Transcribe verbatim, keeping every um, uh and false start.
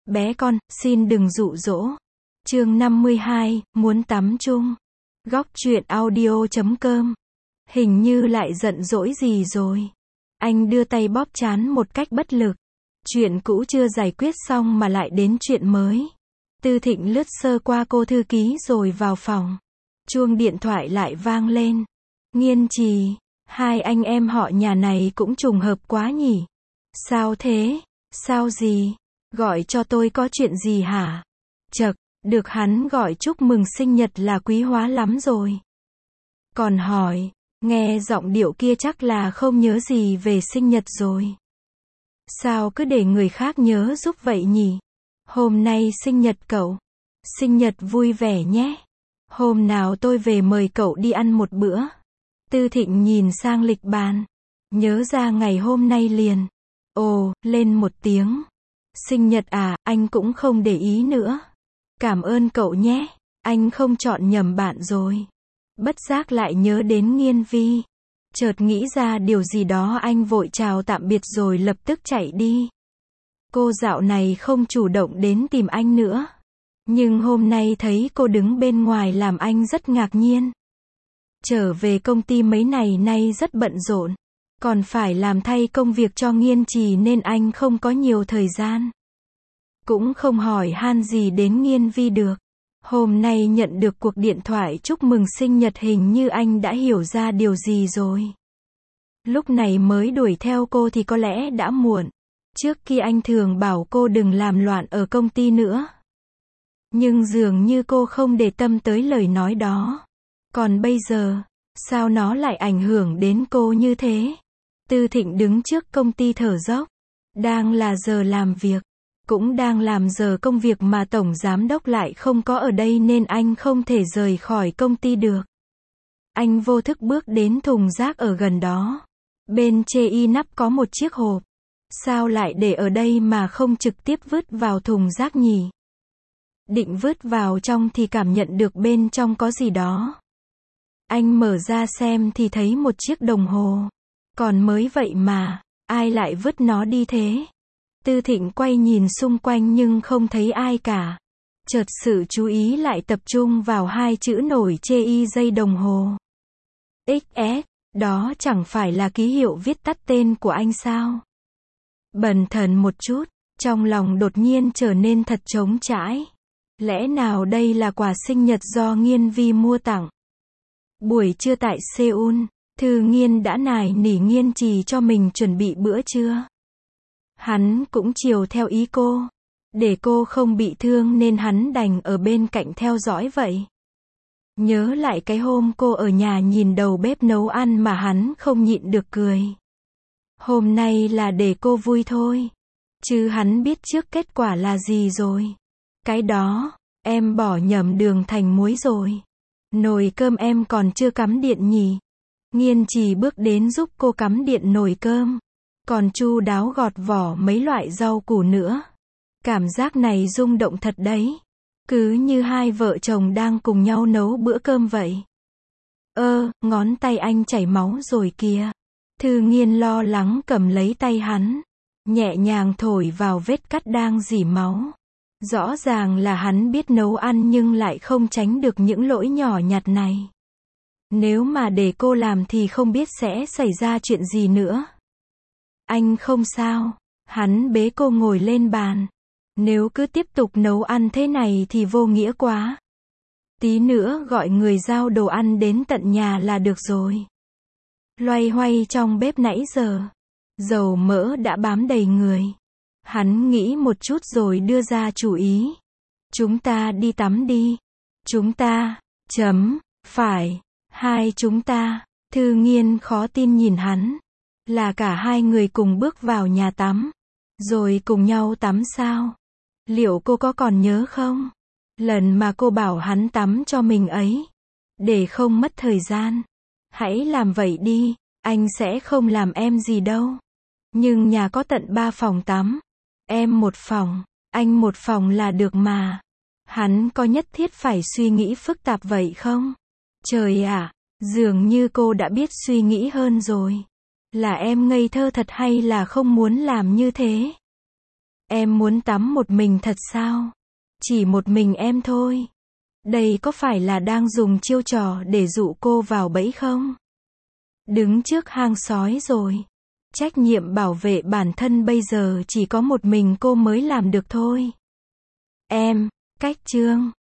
Bé con, xin đừng dụ dỗ. Chương năm mươi hai, muốn tắm chung. Góc truyện audio chấm com. Hình như lại giận dỗi gì rồi. Anh đưa tay bóp trán một cách bất lực. Chuyện cũ chưa giải quyết xong mà lại đến chuyện mới. Tư Thịnh lướt sơ qua cô thư ký rồi vào phòng. Chuông điện thoại lại vang lên. Nghiên Trì, hai anh em họ nhà này cũng trùng hợp quá nhỉ. Sao thế? Sao gì? Gọi cho tôi có chuyện gì hả? Chậc, được hắn gọi chúc mừng sinh nhật là quý hóa lắm rồi. Còn hỏi, nghe giọng điệu kia chắc là không nhớ gì về sinh nhật rồi. Sao cứ để người khác nhớ giúp vậy nhỉ? Hôm nay sinh nhật cậu. Sinh nhật vui vẻ nhé. Hôm nào tôi về mời cậu đi ăn một bữa. Tư Thịnh nhìn sang lịch bàn. Nhớ ra ngày hôm nay liền. Ồ, lên một tiếng. Sinh nhật à, anh cũng không để ý nữa. Cảm ơn cậu nhé. Anh không chọn nhầm bạn rồi. Bất giác lại nhớ đến Nghiên Vi. Chợt nghĩ ra điều gì đó, anh vội chào tạm biệt rồi lập tức chạy đi. Cô dạo này không chủ động đến tìm anh nữa. Nhưng hôm nay thấy cô đứng bên ngoài làm anh rất ngạc nhiên. Trở về công ty mấy ngày nay rất bận rộn. Còn phải làm thay công việc cho Nghiên Trì nên anh không có nhiều thời gian. Cũng không hỏi han gì đến Nghiên Vi được. Hôm nay nhận được cuộc điện thoại chúc mừng sinh nhật, hình như anh đã hiểu ra điều gì rồi. Lúc này mới đuổi theo cô thì có lẽ đã muộn. Trước kia anh thường bảo cô đừng làm loạn ở công ty nữa. Nhưng dường như cô không để tâm tới lời nói đó. Còn bây giờ, sao nó lại ảnh hưởng đến cô như thế? Tư Thịnh đứng trước công ty thở dốc. Đang là giờ làm việc. Cũng đang làm giờ công việc mà tổng giám đốc lại không có ở đây nên anh không thể rời khỏi công ty được. Anh vô thức bước đến thùng rác ở gần đó. Bên chê y nắp có một chiếc hộp. Sao lại để ở đây mà không trực tiếp vứt vào thùng rác nhỉ? Định vứt vào trong thì cảm nhận được bên trong có gì đó. Anh mở ra xem thì thấy một chiếc đồng hồ. Còn mới vậy mà, ai lại vứt nó đi thế? Tư Thịnh quay nhìn xung quanh nhưng không thấy ai cả. Chợt sự chú ý lại tập trung vào hai chữ nổi chê y dây đồng hồ. ích ét, đó chẳng phải là ký hiệu viết tắt tên của anh sao? Bần thần một chút, trong lòng đột nhiên trở nên thật trống trải. Lẽ nào đây là quà sinh nhật do Nghiên Vi mua tặng? Buổi trưa tại Seoul, Thư Nghiên đã nài nỉ Nghiên Trì cho mình chuẩn bị bữa trưa. Hắn cũng chiều theo ý cô. Để cô không bị thương nên hắn đành ở bên cạnh theo dõi vậy. Nhớ lại cái hôm cô ở nhà nhìn đầu bếp nấu ăn mà hắn không nhịn được cười. Hôm nay là để cô vui thôi. Chứ hắn biết trước kết quả là gì rồi. Cái đó, em bỏ nhầm đường thành muối rồi. Nồi cơm em còn chưa cắm điện nhỉ? Nghiên Trì bước đến giúp cô cắm điện nồi cơm. Còn chu đáo gọt vỏ mấy loại rau củ nữa. Cảm giác này rung động thật đấy. Cứ như hai vợ chồng đang cùng nhau nấu bữa cơm vậy. Ơ, ngón tay anh chảy máu rồi kìa. Thư Nghiên lo lắng cầm lấy tay hắn. Nhẹ nhàng thổi vào vết cắt đang rỉ máu. Rõ ràng là hắn biết nấu ăn nhưng lại không tránh được những lỗi nhỏ nhặt này. Nếu mà để cô làm thì không biết sẽ xảy ra chuyện gì nữa. Anh không sao. Hắn bế cô ngồi lên bàn. Nếu cứ tiếp tục nấu ăn thế này thì vô nghĩa quá. Tí nữa gọi người giao đồ ăn đến tận nhà là được rồi. Loay hoay trong bếp nãy giờ. Dầu mỡ đã bám đầy người. Hắn nghĩ một chút rồi đưa ra chủ ý. Chúng ta đi tắm đi. Chúng ta, chấm, phải, hai chúng ta. Thư Nghiên khó tin nhìn hắn. Là cả hai người cùng bước vào nhà tắm. Rồi cùng nhau tắm sao? Liệu cô có còn nhớ không? Lần mà cô bảo hắn tắm cho mình ấy. Để không mất thời gian. Hãy làm vậy đi, anh sẽ không làm em gì đâu. Nhưng nhà có tận ba phòng tắm. Em một phòng, anh một phòng là được mà. Hắn có nhất thiết phải suy nghĩ phức tạp vậy không? Trời ạ, dường như cô đã biết suy nghĩ hơn rồi. Là em ngây thơ thật hay là không muốn làm như thế? Em muốn tắm một mình thật sao? Chỉ một mình em thôi. Đây có phải là đang dùng chiêu trò để dụ cô vào bẫy không? Đứng trước hang sói rồi. Trách nhiệm bảo vệ bản thân bây giờ chỉ có một mình cô mới làm được thôi. Em, cách chương.